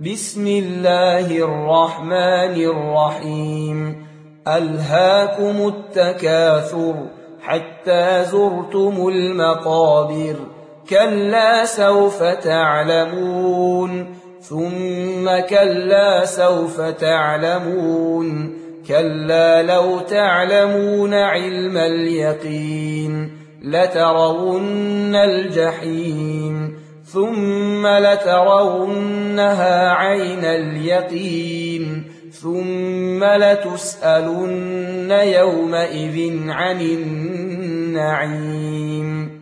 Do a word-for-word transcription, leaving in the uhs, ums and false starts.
بسم الله الرحمن الرحيم ألهاكم التكاثر حتى زرتم المقابر كلا سوف تعلمون ثم كلا سوف تعلمون كلا لو تعلمون علم اليقين لترون الجحيم ثم لترونها عين اليقين ثم لتسألن يومئذ عن النعيم.